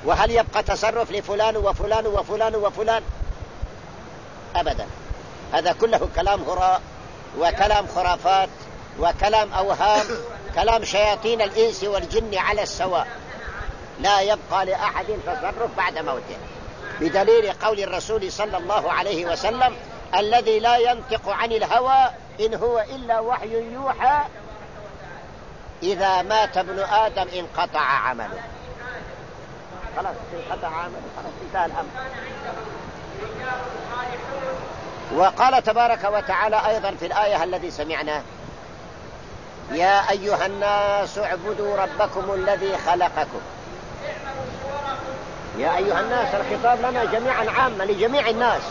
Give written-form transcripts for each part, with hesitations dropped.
وهل يبقى تصرف لفلان وفلان وفلان وفلان؟ أبدا. هذا كله كلام هراء وكلام خرافات وكلام أوهام، كلام شياطين الإنس والجن على السواء، لا يبقى لأحد تصرف بعد موته، بدليل قول الرسول صلى الله عليه وسلم: الذي لا ينطق عن الهوى إن هو إلا وحي يوحى، إذا مات ابن آدم انقطع عمله. خلاص انقطع عمله، خلاص انتهى الأمر. وقال تبارك وتعالى أيضا في الآية الذي سمعناه: يا أيها الناس اعبدوا ربكم الذي خلقكم. يا أيها الناس، الخطاب لنا جميعا عاما لجميع الناس،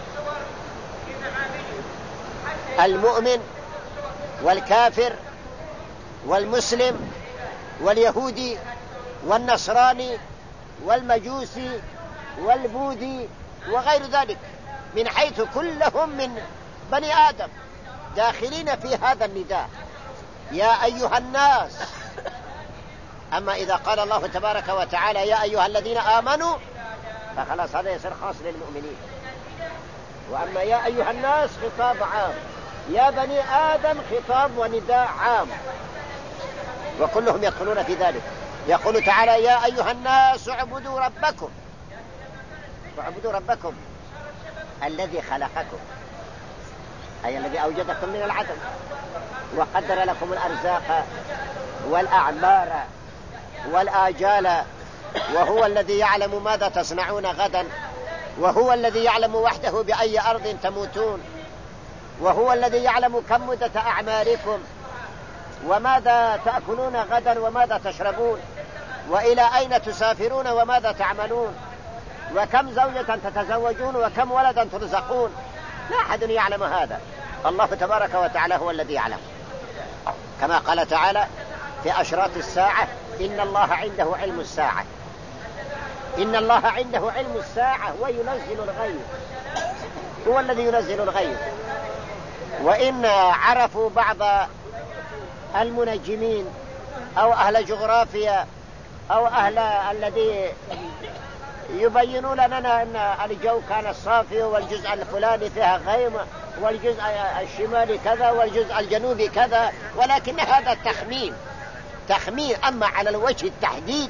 المؤمن والكافر والمسلم واليهودي والنصراني والمجوسي والبوذي وغير ذلك، من حيث كلهم من بني آدم داخلين في هذا النداء: يا أيها الناس. أما إذا قال الله تبارك وتعالى: يا أيها الذين آمنوا، فخلاص هذا يصير خاص للمؤمنين. وأما يا أيها الناس خطاب عام، يا بني آدم خطاب ونداء عام، وكلهم يدخلون في ذلك. يقول تعالى: يا أيها الناس اعبدوا ربكم. واعبدوا ربكم الذي خلقكم، أي الذي أوجدكم من العدم وقدر لكم الأرزاق والأعمار والآجال، وهو الذي يعلم ماذا تصنعون غدا، وهو الذي يعلم وحده بأي أرض تموتون، وهو الذي يعلم كم مدة أعماركم، وماذا تأكلون غدا وماذا تشربون، وإلى أين تسافرون وماذا تعملون، وكم زوجة تتزوجون وكم ولدا ترزقون. لا أحد يعلم هذا، الله تبارك وتعالى هو الذي يعلم. كما قال تعالى في أشراط الساعة: إن الله عنده علم الساعة. إن الله عنده علم الساعة وينزل الغيث، هو الذي ينزل الغيث. وإن عرفوا بعض المنجمين أو أهل جغرافيا أو أهل الذي يبينون لنا أن الجو كان صافي والجزء الفلاني فيها غيم والجزء الشمالي كذا والجزء الجنوبي كذا، ولكن هذا تخمين. أما على الوجه التحديد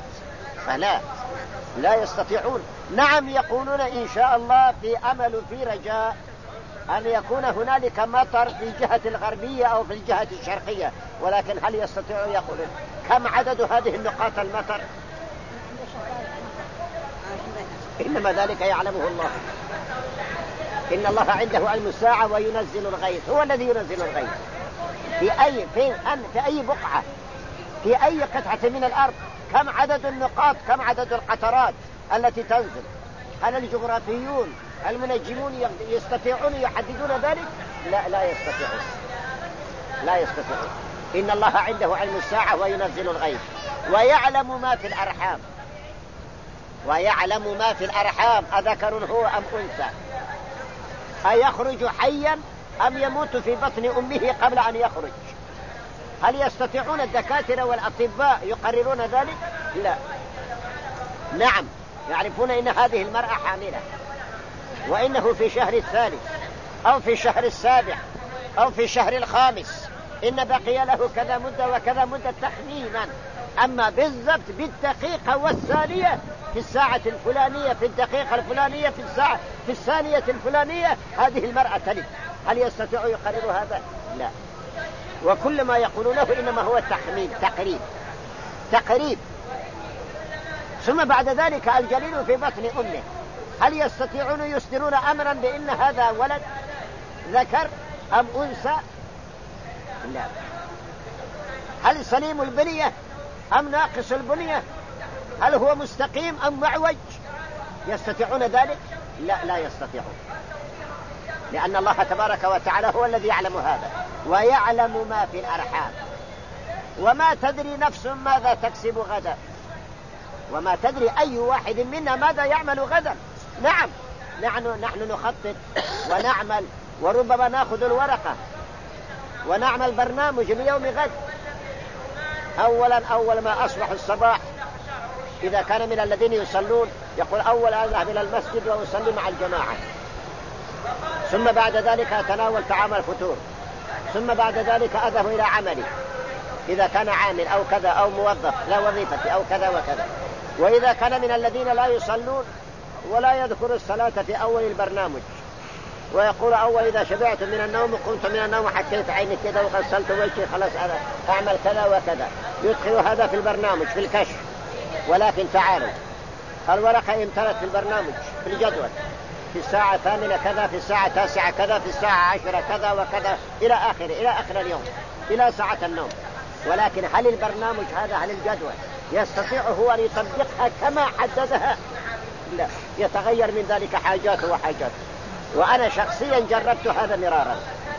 لا يستطيعون. نعم يقولون إن شاء الله في أمل في رجاء أن يكون هنالك مطر في الجهة الغربية أو في الجهة الشرقية، ولكن هل يستطيعون يقولون كم عدد هذه النقاط المطر؟ إنما ذلك يعلمه الله. إن الله عنده علم الساعة وينزل الغيث، هو الذي ينزل الغيث في أي بقعة، في أي قطعة من الأرض، كم عدد النقاط، كم عدد القطرات التي تنزل. هل الجغرافيون المنجمون يستطيعون يحددون ذلك؟ لا يستطيعون. إن الله عنده علم الساعة وينزل الغيث ويعلم ما في الأرحام أذكر هو أم أنثى، أيخرج حيا أم يموت في بطن أمه قبل أن يخرج. هل يستطيعون الدكاترة والأطباء يقررون ذلك؟ لا. نعم يعرفون إن هذه المرأة حاملة، وإنه في شهر الثالث أو في شهر السابع أو في شهر الخامس، إن بقي له كذا مدة وكذا مدة تخمينا. أما بالضبط بالدقيقة والثانية في الساعة الفلانية في الدقيقة الفلانية في الثانية الفلانية هذه المرأة تلد، هل يستطيع يقرر هذا؟ لا. وكل ما يقولونه إنما هو تخمين، تقريب. ثم بعد ذلك الجنين في بطن أمه، هل يستطيعون يصدرون أمرا بأن هذا ولد ذكر أم أنثى؟ لا. هل سليم البنية أم ناقص البنية؟ هل هو مستقيم أم معوج؟ يستطيعون ذلك؟ لا يستطيعون، لأن الله تبارك وتعالى هو الذي يعلم هذا ويعلم ما في الأرحام. وما تدري نفس ماذا تكسب غدا، وما تدري أي واحد منا ماذا يعمل غدا. نعم نحن نخطط ونعمل، وربما نأخذ الورقة ونعمل برنامج ليوم غد. أول ما أصبح الصباح إذا كان من الذين يصلون يقول أول أذهب إلى المسجد وأصلي مع الجماعة، ثم بعد ذلك أتناول طعام الفطور، ثم بعد ذلك أذهب إلى عملي إذا كان عامل أو كذا أو موظف لا وظيفة أو كذا وكذا. وإذا كان من الذين لا يصلون ولا يذكر الصلاة في أول البرنامج، ويقول أول إذا شبعت من النوم قمت من النوم حكيت عيني كذا وغسلت وجهي خلاص أعمل كذا وكذا، يدخل هذا في البرنامج في الكشف. ولكن تعالوا، الورقة امتلت في البرنامج في الجدول في الساعة 8 كذا، في الساعة 9 كذا، في الساعة 10 كذا وكذا إلى آخر اليوم إلى ساعة النوم. ولكن هل البرنامج هذا، هل الجدول يستطيع هو أن يطبقها كما حددها؟ لا، يتغير من ذلك حاجات وحاجات. وأنا شخصيا جربت هذا مرارا،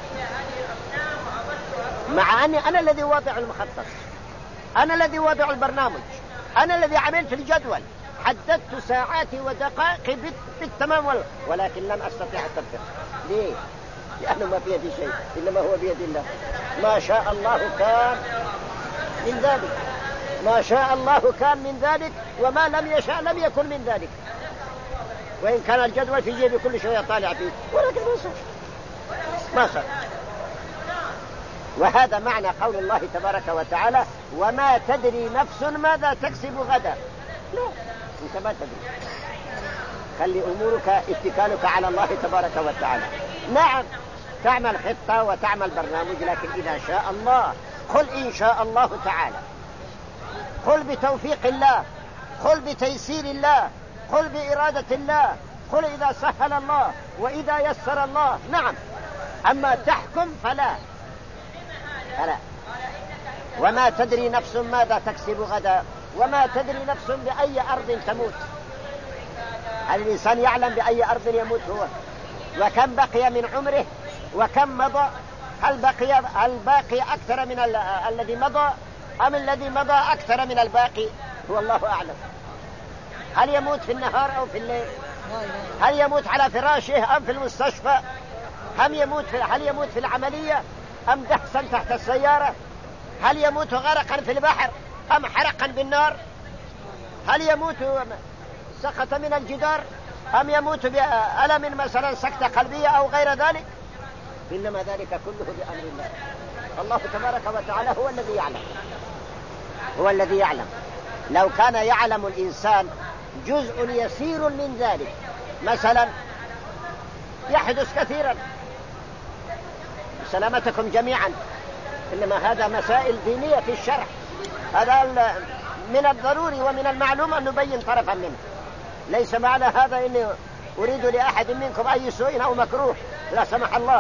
مع أني أنا الذي وضع المخطط، أنا الذي وضع البرنامج، أنا الذي عملت الجدول، حددت ساعاتي ودقائقي بالتمام، ولكن لم أستطيع التطبيق. ليه؟ لأنه ما في يدي شيء، إنما هو بيد الله. ما شاء الله كان من ذلك، ما شاء الله كان من ذلك، وما لم يشاء لم يكن من ذلك. وإن كان الجدول في جيبي كل شوية طالع فيه، ولكن ما صار. وهذا معنى قول الله تبارك وتعالى: وما تدري نفس ماذا تكسب غدا. لا، أنت ما تدري. خلي أمورك اتكالك على الله تبارك وتعالى. نعم تعمل خطة وتعمل برنامج، لكن إذا شاء الله قل إن شاء الله تعالى، قل بتوفيق الله، قل بتيسير الله، قل بإرادة الله، قل إذا سهل الله وإذا يسر الله. نعم، أما تحكم فلا. وما تدري نفس ماذا تكسب غدا، وما تدري نفس بأي أرض تموت. هل الإنسان يعلم بأي أرض يموت هو؟ وكم بقي من عمره وكم مضى؟ هل باقي أكثر من الذي مضى، أم الذي مضى أكثر من الباقي؟ هو الله أعلم. هل يموت في النهار أو في الليل؟ هل يموت على فراشه أم في المستشفى؟ هل يموت في العملية أم دحسا تحت السيارة؟ هل يموت غرقا في البحر أم حرقا بالنار؟ هل يموت سقط من الجدار أم يموت بألم مثلا سكتة قلبية أو غير ذلك؟ إنما ذلك كله بأمر الله. الله تبارك وتعالى هو الذي يعلم، هو الذي يعلم. لو كان يعلم الإنسان جزء يسير من ذلك مثلا يحدث كثيرا، سلامتكم جميعا، إنما هذا مسائل دينية في الشرع، هذا من الضروري ومن المعلوم أن نبين طرفا منه. ليس معنى هذا إني أريد لأحد منكم أي سوء أو مكروه، لا سمح الله.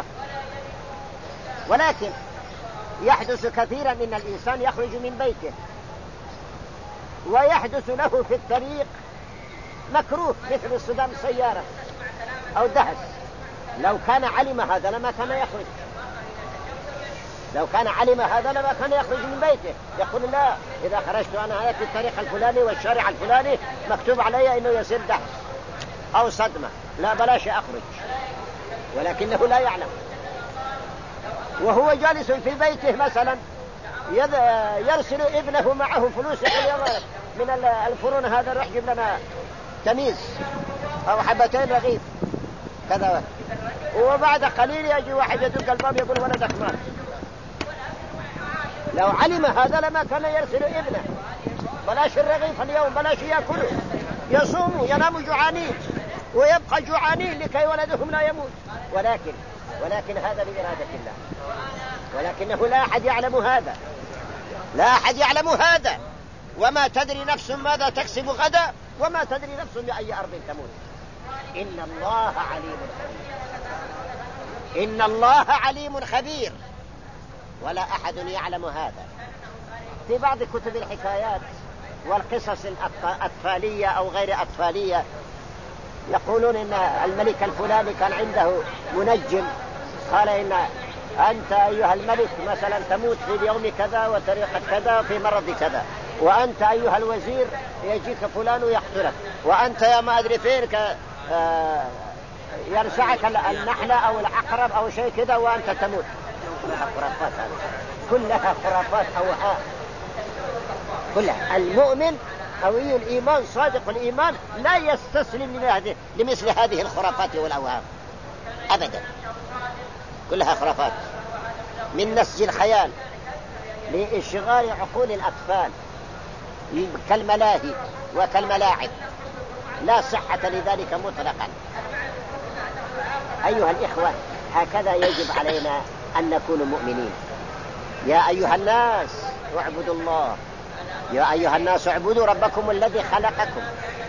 ولكن يحدث كثيرا إن الإنسان يخرج من بيته ويحدث له في الطريق مكروه مثل اصطدام سيارة أو دهس. لو كان علم هذا لما كان يخرج، لو كان علم هذا لما كان يخرج من بيته. يقول: لا، إذا خرجت أنا في الطريق الفلاني والشارع الفلاني مكتوب علي إنه يصير دهس أو صدمة، لا بلاش أخرج. ولكنه لا يعلم، وهو جالس في بيته مثلا يرسل ابنه معه فلوس، يقول: يلا من الفرن هذا روح جيب لنا تميز أو حبتين رغيف كذا. وبعد قليل يجي واحد يدق الباب يقول: ولدك مات. لو علم هذا لما كان يرسل ابنه: بلاش الرغيف اليوم، بلاش يأكلوا، يصوموا يناموا جوعانين ويبقى جوعانين لكي ولدهم لا يموت. ولكن هذا بإرادة الله، ولكنه لا أحد يعلم هذا، لا أحد يعلم هذا. وما تدري نفس ماذا تكسب غدا، وما تدري نفس بأي أرض تموت. إن الله عليم خبير، إن الله عليم خبير، ولا أحد يعلم هذا. في بعض كتب الحكايات والقصص الأطفالية أو غير أطفالية يقولون إن الملك الفلاني كان عنده منجم، قال: إن أنت أيها الملك مثلا تموت في اليوم كذا وتاريخ كذا في مرض كذا، وأنت أيها الوزير يجيك فلان يقتلك، وأنت يا ما أدري فين يرسعك النحلة أو العقرب أو شيء كذا وأنت تموت. كلها خرافات، هذه كلها خرافات أوهام كلها. المؤمن قوي الإيمان صادق الإيمان لا يستسلم لمثل هذه الخرافات والأوهام أبدا، كلها خرافات من نسج الخيال لإشغال عقول الأطفال كالملاهي وكالملاعب، لا صحة لذلك مطلقا. أيها الإخوة، هكذا يجب علينا أن نكون مؤمنين. يا أيها الناس اعبدوا الله، يا أيها الناس اعبدوا ربكم الذي خلقكم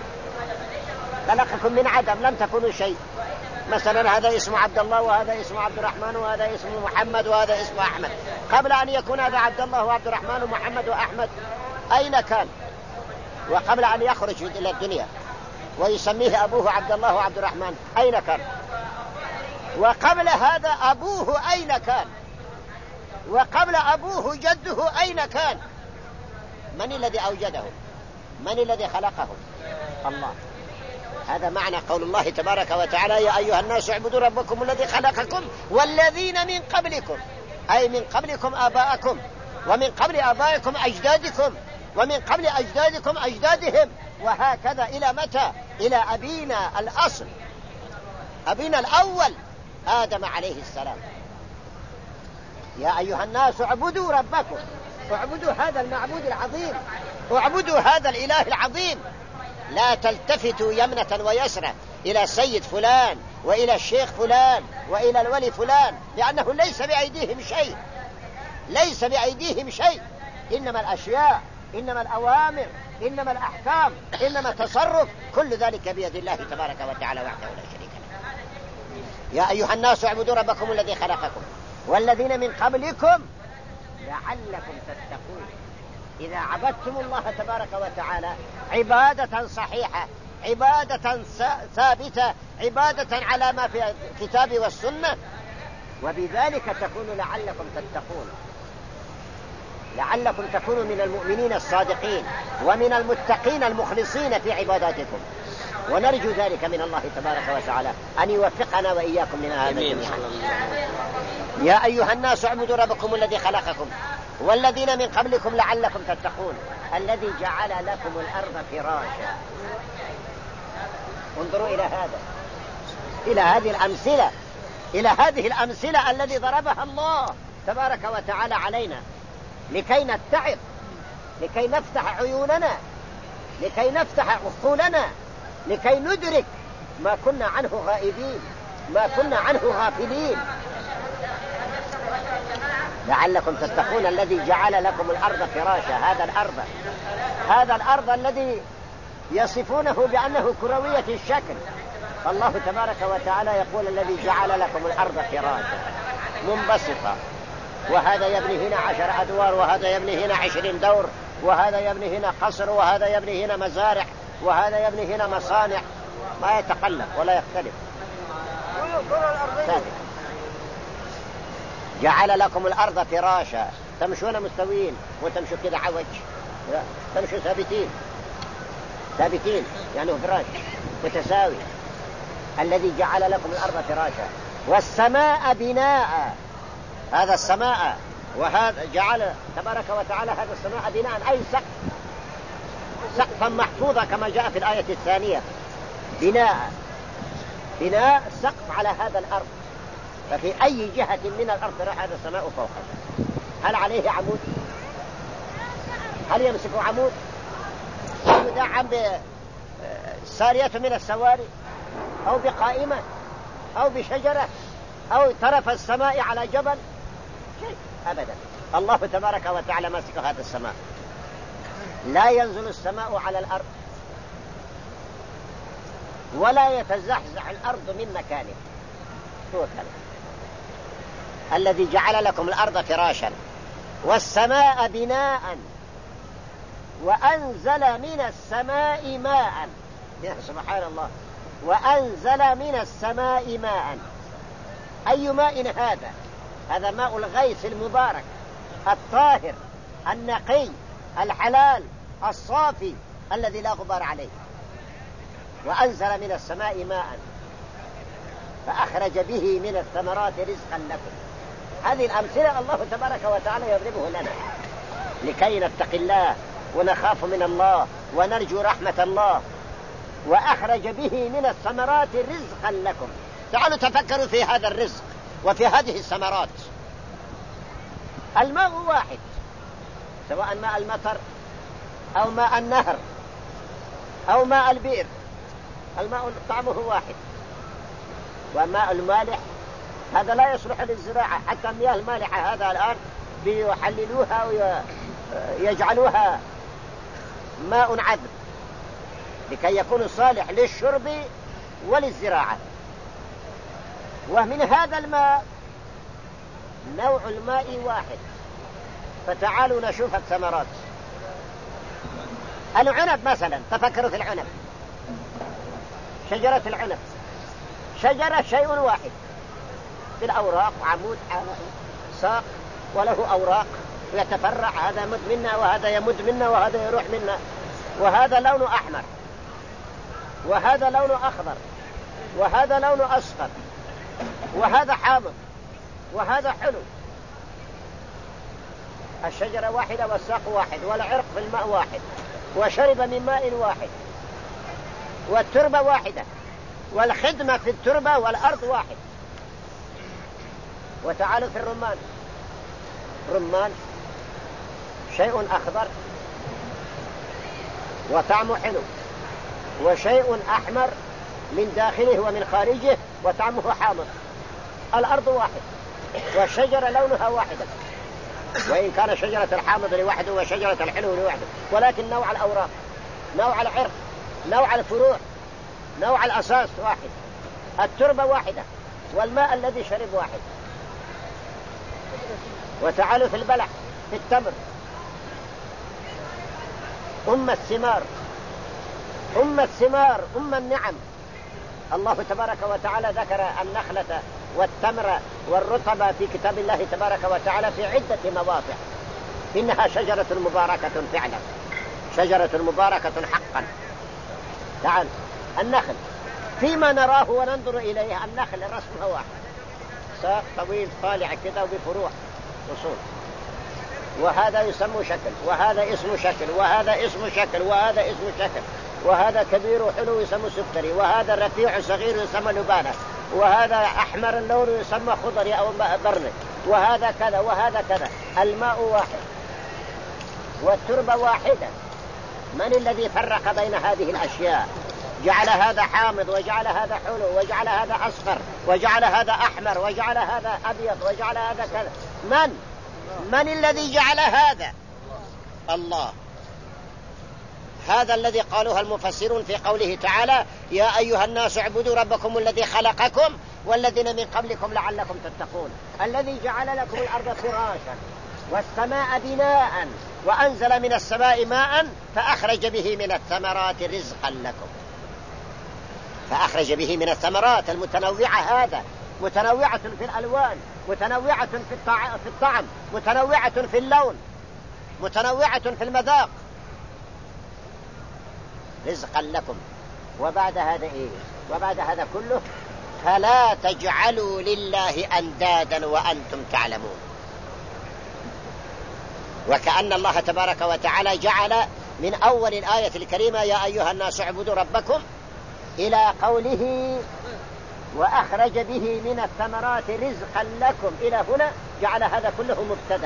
من عدم، لم تكونوا شيء. مثلا هذا اسمه عبد الله، وهذا اسمه عبد الرحمن، وهذا اسمه محمد، وهذا اسمه أحمد. قبل أن يكون هذا عبد الله وعبد الرحمن ومحمد وأحمد أين كان؟ وقبل أن يخرج إلى الدنيا ويسميه أبوه عبد الله وعبد الرحمن أين كان؟ وقبل هذا أبوه أين كان؟ وقبل أبوه جده أين كان؟ من الذي أوجده؟ من الذي خلقه؟ الله. هذا معنى قول الله تبارك وتعالى يا أيها الناس اعبدوا ربكم الذي خلقكم والذين من قبلكم، أي من قبلكم آباءكم، ومن قبل آبائكم أجدادكم، ومن قبل أجدادكم أجدادهم، وهكذا إلى متى؟ إلى أبينا الأصل، أبينا الأول آدم عليه السلام. يا أيها الناس اعبدوا ربكم، اعبدوا هذا المعبود العظيم، اعبدوا هذا الإله العظيم. لا تلتفتوا يمنة ويسرى إلى سيد فلان وإلى الشيخ فلان وإلى الولي فلان، لأنه ليس بأيديهم شيء، ليس بأيديهم شيء. إنما الأشياء، إنما الأوامر، إنما الأحكام، إنما التصرف، كل ذلك بيد الله تبارك وتعالى وحده لا شريك له. يا أيها الناس اعبدوا ربكم الذي خلقكم والذين من قبلكم لعلكم تتقون. إذا عبدتم الله تبارك وتعالى عبادة صحيحة، عبادة ثابتة، عبادة على ما في الكتاب والسنة، وبذلك تكونوا لعلكم تتقون، لعلكم تكونوا من المؤمنين الصادقين ومن المتقين المخلصين في عباداتكم. ونرجو ذلك من الله تبارك وتعالى أن يوفقنا وإياكم من هذا جميعا. يا أيها الناس اعبدوا ربكم الذي خلقكم والذين من قبلكم لعلكم تتقون الذي جعل لكم الأرض فراشا. انظروا إلى هذا، إلى هذه الأمثلة، إلى هذه الأمثلة الذي ضربها الله تبارك وتعالى علينا لكي نتعظ، لكي نفتح عيوننا، لكي نفتح عقولنا، لكي ندرك ما كنا عنه غائبين، ما كنا عنه غافلين. لعلكم تتقون الذي جعل لكم الأرض فراشا. هذا الأرض الذي يصفونه بأنه كروية الشكل، الله تبارك وتعالى يقول الذي جعل لكم الأرض فراشا منبسطة، وهذا يبني هنا 10 أدوار، وهذا يبني هنا 20 دور، وهذا يبني هنا قصر، وهذا يبني هنا مزارع، وهذا يبني هنا مصانع، ما يتقلب ولا يختلف. جعل لكم الأرض فراشا تمشون مستوين وتمشوا كذا عوج، تمشوا ثابتين يعني فراش متساوي. الذي جعل لكم الأرض فراشا والسماء بناء. هذا السماء، وهذا جعل تبارك وتعالى هذا السماء بناء أي سقفا محفوظا كما جاء في الآية الثانية. بناء سقف على هذا الأرض، ففي أي جهة من الأرض راح هذا السماء فوقه. هل عليه عمود؟ هل يمسك عمود؟ هل يدعم بسارية من السواري أو بقائمة أو بشجرة أو طرف السماء على جبل؟ شيء أبدا. الله تبارك وتعالى ماسك هذا السماء، لا ينزل السماء على الأرض ولا يتزحزح الأرض من مكانه. هو كلام الذي جعل لكم الأرض فراشا والسماء بناء وأنزل من السماء ماء. يا سبحان الله، وأنزل من السماء ماء. أي ماء هذا؟ هذا ماء الغيث المبارك الطاهر النقي الحلال الصافي الذي لا غبار عليه. وأنزل من السماء ماء فأخرج به من الثمرات رزقا لكم. هذه الأمثلة الله تبارك وتعالى يضربه لنا لكي نتقي الله ونخاف من الله ونرجو رحمة الله، وأخرج به من الثمرات رزقا لكم. تعالوا تفكروا في هذا الرزق وفي هذه الثمرات. الماء واحد، سواء ماء المطر أو ماء النهر أو ماء البئر، الماء طعمه واحد. وماء المالح هذا لا يصلح للزراعة، حتى المياه المالحة هذا الآن بيحللوها ويجعلوها ماء عذب لكي يكون صالح للشرب وللزراعة. ومن هذا الماء نوع الماء واحد. فتعالوا نشوف الثمرات. العنب مثلا، تفكروا في العنب، شجرة العنب شجرة شيء واحد بالأوراق، عمود ساق وله أوراق ويتفرع، هذا يمد منا وهذا يمد منا وهذا يروح منا، وهذا لون أحمر وهذا لون أخضر وهذا لون أصفر وهذا حامض وهذا حلو. الشجرة واحدة والساق واحد والعرق في الماء واحد وشرب من ماء واحد والتربة واحدة والخدمة في التربة والأرض واحد. وتعالوا في الرمان، رمان شيء أخضر وطعمه حلو، وشيء أحمر من داخله ومن خارجه وطعمه حامض. الأرض واحد والشجرة لونها واحدة، وإن كان شجرة الحامض لوحده وشجرة الحلو لوحده، ولكن نوع الأوراق، نوع العرق، نوع الفروع، نوع الأساس واحد. التربة واحدة والماء الذي شرب واحد. وتعالوا في البلح، في التمر، الثمار، الثمار، النعم. الله تبارك وتعالى ذكر النخلة والتمر والرطب في كتاب الله تبارك وتعالى في عدة مواضع. إنها شجرة مباركة فعلا، شجرة مباركة حقا. تعال النخل فيما نراه وننظر إليه، النخل رسمها واحد، ساق طويل طالع كذا وبفروع وصول، وهذا يسمى شكل وهذا اسمه شكل وهذا اسمه شكل وهذا اسمه شكل، وهذا كبير وحلو يسمى سكري، وهذا رفيع صغير يسمى لبانة، وهذا أحمر اللون يسمى خضري أو برني، وهذا كذا وهذا كذا. الماء واحد والتربة واحدة. من الذي فرق بين هذه الأشياء؟ جعل هذا حامض وجعل هذا حلو وجعل هذا أصفر وجعل هذا أحمر وجعل هذا أبيض وجعل هذا كذا. من الذي جعل هذا؟ الله. هذا الذي قالوها المفسرون في قوله تعالى: يا أيها الناس اعبدوا ربكم الذي خلقكم والذين من قبلكم لعلكم تتقون، الذي جعل لكم الأرض فراشا والسماء بناء وأنزل من السماء ماء فأخرج به من الثمرات رزقا لكم. فأخرج به من الثمرات المتنوعة، هذا متنوعة في الألوان، متنوعة في الطعم، متنوعة في اللون، متنوعة في المذاق، رزقا لكم. وبعد هذا إيه؟ وبعد هذا كله: فلا تجعلوا لله أندادا وأنتم تعلمون. وكأن الله تبارك وتعالى جعل من أول الآية الكريمة: يا أيها الناس اعبدوا ربكم، إلى قوله: وأخرج به من الثمرات رزقا لكم، إلى هنا جعل هذا كله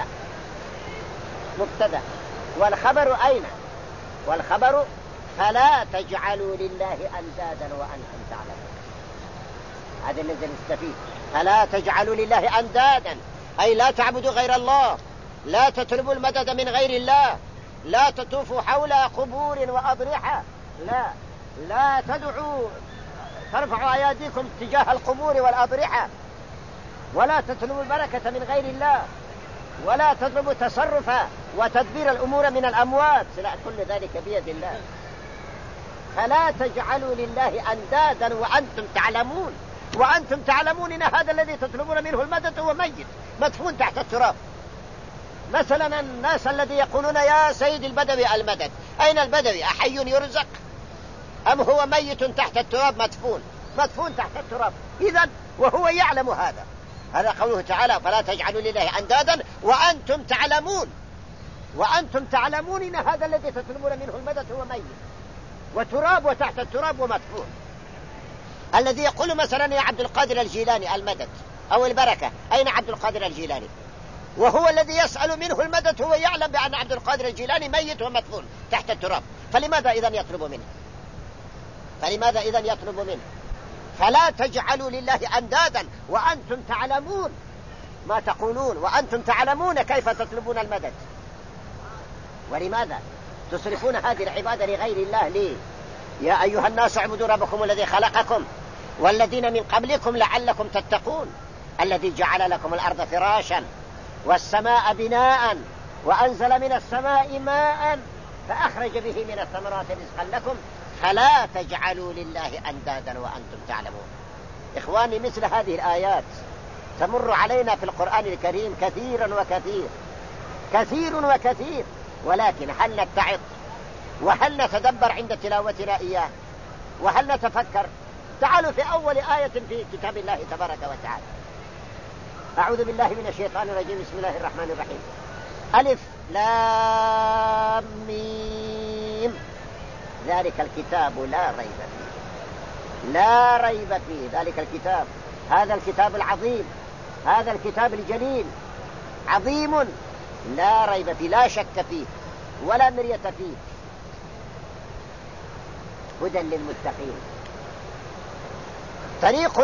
مبتدأ. والخبر أين؟ والخبر: فلا تجعلوا لله أندادا وأنتم تعلمون. هذا الذي نستفيد. فلا تجعلوا لله أندادا، أي لا تعبدوا غير الله، لا تطلبوا المدد من غير الله، لا تطوفوا حول قبور وأضرحة، لا تدعوا ترفعوا أيديكم تجاه القبور والأضرحة، ولا تطلبوا البركة من غير الله، ولا تطلبوا تصرف وتدبير الأمور من الأموات، لا، كل ذلك بيد الله. فلا تجعلوا لله أندادا وأنتم تعلمون. وأنتم تعلمون إن هذا الذي تطلبون منه المدد هو ميت مدفون تحت التراب. مثلا الناس الذي يقولون: يا سيد البدوي المدد، أين البدوي؟ أحي يرزق أم هو ميت تحت التراب مدفون تحت التراب؟ إذن وهو يعلم هذا قوله تعالى: فلا تجعلوا لله أندادا وأنتم تعلمون. وأنتم تعلمون إن هذا الذي تطلبون منه المدد هو ميت وتراب وتحت التراب ومدفون. الذي يقول مثلا يا عبد القادر الجيلاني المدد أو البركة، أين عبد القادر الجيلاني؟ وهو الذي يسأل منه المدد هو يعلم بأن عبد القادر الجيلاني ميت ومدفون تحت التراب، فلماذا إذن يطلب منه؟ فلماذا إذن يطلب منه؟ فلا تجعلوا لله أندادا وأنتم تعلمون ما تقولون، وأنتم تعلمون كيف تطلبون المدد. ولماذا تصرفون هذه العبادة لغير الله؟ ليه؟ يا أيها الناس اعبدوا ربكم الذي خلقكم والذين من قبلكم لعلكم تتقون، الذي جعل لكم الأرض فراشا والسماء بناء وأنزل من السماء ماء فأخرج به من الثمرات رزقا لكم فلا تجعلوا لله أندادا وأنتم تعلمون. إخواني، مثل هذه الآيات تمر علينا في القرآن الكريم كثير وكثير، ولكن هل نتعظ وهل نتدبر عند تلاوتنا إياه وهل نتفكر؟ تعالوا في أول آية في كتاب الله تبارك وتعالى. أعوذ بالله من الشيطان الرجيم. بسم الله الرحمن الرحيم. ألف لام ميم ذلك الكتاب لا ريب فيه ذلك الكتاب، هذا الكتاب العظيم، هذا الكتاب الجليل عظيم لا ريب فيه، لا شك فيه ولا مرية فيه، هدى للمتقين، طريق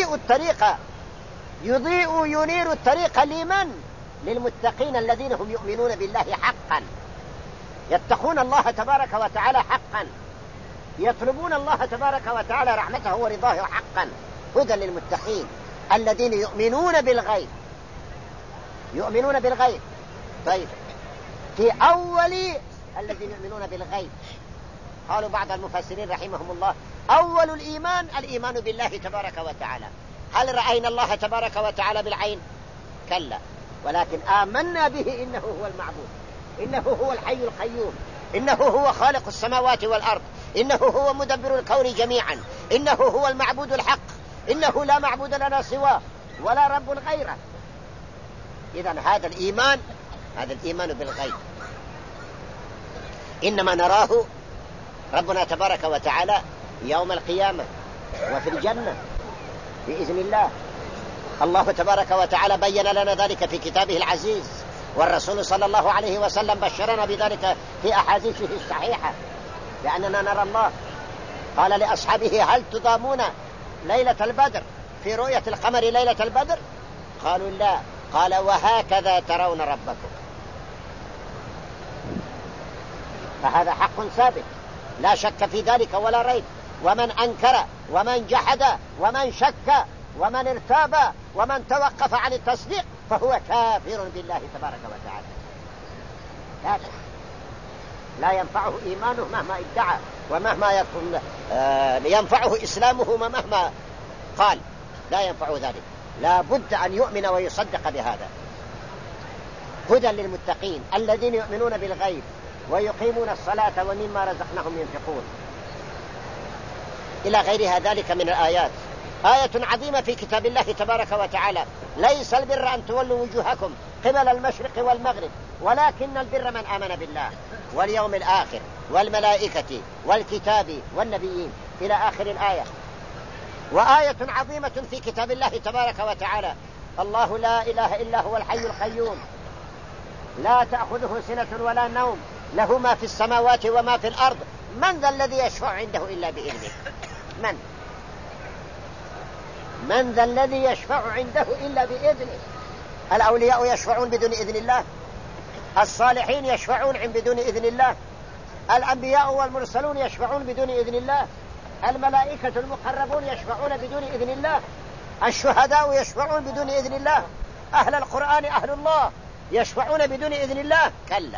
ينير الطريق لمن؟ للمتقين الذين هم يؤمنون بالله حقا، يتقون الله تبارك وتعالى حقا، يطلبون الله تبارك وتعالى رحمته ورضاه حقا. هدى للمتقين الذين يؤمنون بالغيب. طيب، في أول الذين يؤمنون بالغيب قالوا بعض المفسرين رحمهم الله أول الإيمان بالله تبارك وتعالى. هل رأينا الله تبارك وتعالى بالعين؟ كلا، ولكن آمنا به إنه هو المعبود، إنه هو الحي القيوم، إنه هو خالق السماوات والأرض، إنه هو مدبر الكون جميعا، إنه هو المعبود الحق، إنه لا معبود لنا سواه ولا رب غيره. إذن هذا الإيمان بالغيب إنما نراه ربنا تبارك وتعالى يوم القيامة وفي الجنة بإذن الله. الله تبارك وتعالى بين لنا ذلك في كتابه العزيز، والرسول صلى الله عليه وسلم بشرنا بذلك في أحاديثه الصحيحة لأننا نرى الله. قال لأصحابه هل تضامون ليلة البدر في رؤية القمر ليلة البدر؟ قالوا لا. قال وهكذا ترون ربكم. فهذا حق ثابت لا شك في ذلك ولا ريب، ومن أنكر ومن جحد ومن شك ومن ارتاب ومن توقف عن التصديق فهو كافر بالله تبارك وتعالى. لا ينفعه إيمانه مهما ادعى ومهما يكون ينفعه إسلامه مهما قال، لا ينفع ذلك، لا بد أن يؤمن ويصدق بهذا. هدى للمتقين الذين يؤمنون بالغيب ويقيمون الصلاة ومما رزقناهم ينفقون، إلى غيرها ذلك من الآيات. آية عظيمة في كتاب الله تبارك وتعالى: ليس البر أن تولوا وجوهكم قبل المشرق والمغرب ولكن البر من آمن بالله واليوم الآخر والملائكة والكتاب والنبيين، إلى آخر الآية. وآية عظيمة في كتاب الله تبارك وتعالى: الله لا إله إلا هو الحي القيوم لا تأخذه سنة ولا نوم له ما في السماوات وما في الأرض من ذا الذي يشفع عنده إلا بإذنه. من ذا الذي يشفع عنده إلا بإذنه؟ الأولياء يشفعون بدون إذن الله، الصالحين يشفعون بدون إذن الله، الأنبياء والمرسلون يشفعون بدون إذن الله، الملائكة المقربون يشفعون بدون إذن الله، الشهداء يشفعون بدون إذن الله، أهل القرآن أهل الله يشفعون بدون إذن الله. كلا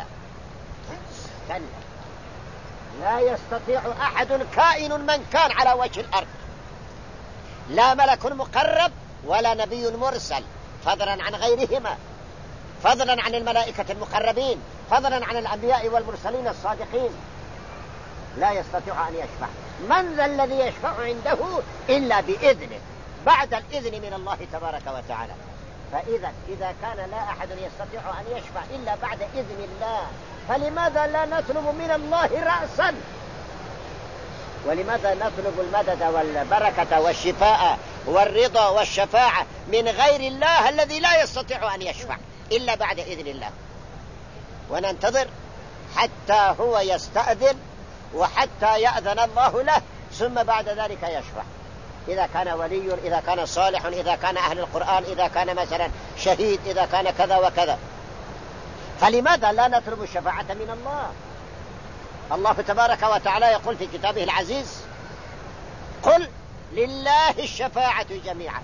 لا يستطيع أحد كائن من كان على وجه الأرض، لا ملك مقرب ولا نبي مرسل، فضلا عن غيرهما، فضلا عن الملائكة المقربين، فضلا عن الأنبياء والمرسلين الصادقين، لا يستطيع أن يشفع. من ذا الذي يشفع عنده إلا بإذنه، بعد الإذن من الله تبارك وتعالى. إذا كان لا أحد يستطيع أن يشفع إلا بعد إذن الله، فلماذا لا نطلب من الله رأسا؟ ولماذا نطلب المدد والبركة والشفاء والرضا والشفاعة من غير الله الذي لا يستطيع أن يشفع إلا بعد إذن الله، وننتظر حتى هو يستأذن وحتى يأذن الله له، ثم بعد ذلك يشفع؟ إذا كان ولي، إذا كان صالح، إذا كان أهل القرآن، إذا كان مثلا شهيد، إذا كان كذا وكذا، فلماذا لا نطلب الشفاعة من الله؟ الله تبارك وتعالى يقول في كتابه العزيز: قل لله الشفاعة جميعا.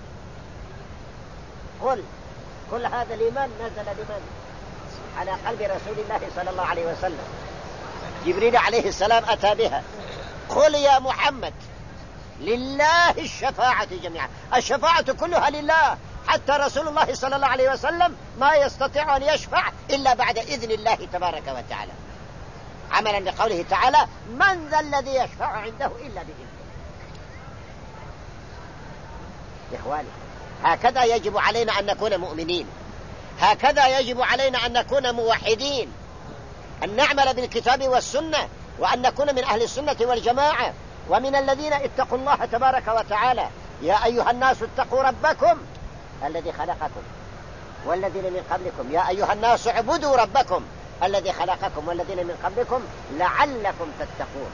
قل هذا لمن نزل؟ لمن؟ على قلب رسول الله صلى الله عليه وسلم. جبريل عليه السلام أتى بها. قل يا محمد لله الشفاعة جميعا. الشفاعة كلها لله، حتى رسول الله صلى الله عليه وسلم ما يستطيع أن يشفع إلا بعد إذن الله تبارك وتعالى، عملا لقوله تعالى: من ذا الذي يشفع عنده إلا بإذنه. إخواني، هكذا يجب علينا أن نكون مؤمنين، هكذا يجب علينا أن نكون موحدين، أن نعمل بالكتاب والسنة، وأن نكون من أهل السنة والجماعة، ومن الذين اتقوا الله تبارك وتعالى. يا أيها الناس اتقوا ربكم الذي خلقكم والذين من قبلكم، يا أيها الناس اعبدوا ربكم الذي خلقكم والذين من قبلكم لعلكم تتقون.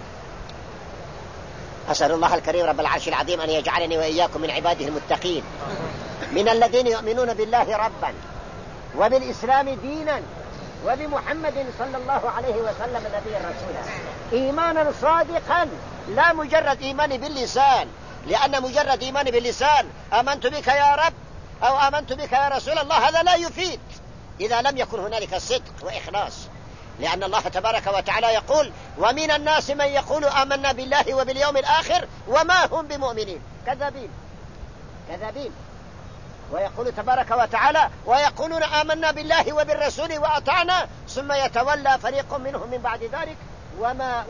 أسأل الله الكريم رب العرش العظيم أن يجعلني وإياكم من عباده المتقين، من الذين يؤمنون بالله ربا وبالإسلام دينا وبمحمد صلى الله عليه وسلم نبيا رسولا، إيمانا صادقا، لا مجرد إيمان باللسان، لأن مجرد إيمان باللسان آمنت بك يا رب أو آمنت بك يا رسول الله هذا لا يفيد إذا لم يكن هنالك صدق وإخلاص، لأن الله تبارك وتعالى يقول: ومن الناس من يقول آمنا بالله وباليوم الآخر وما هم بمؤمنين. كذابين. ويقول تبارك وتعالى: ويقولون آمنا بالله وبالرسول وأطعنا ثم يتولى فريق منهم من بعد ذلك وما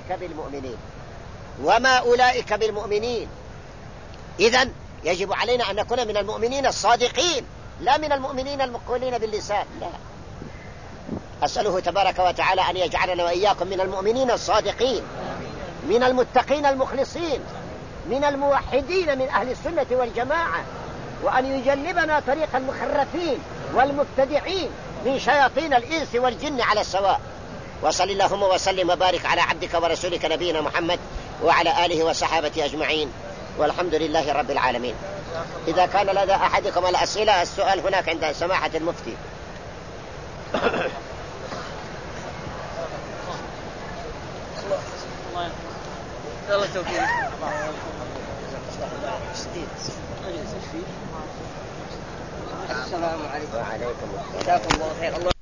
أولئك بالمؤمنين. إذن يجب علينا أن نكون من المؤمنين الصادقين، لا من المؤمنين المقولين باللسان، لا. أسأله تبارك وتعالى أن يجعلنا وإياكم من المؤمنين الصادقين، من المتقين المخلصين، من الموحدين، من أهل السنة والجماعة، وأن يجنبنا طريق المخرفين والمبتدعين من شياطين الإنس والجن على السواء. وصل اللهم وسلم وبارك على عبدك ورسولك نبينا محمد وعلى آله وصحابته أجمعين، والحمد لله رب العالمين. إذا كان لدى أحدكم الأسئلة، السؤال هناك عند سماحة المفتي. الله توفيق. السلام عليكم. وعليكم السلام. جزاكم الله خير.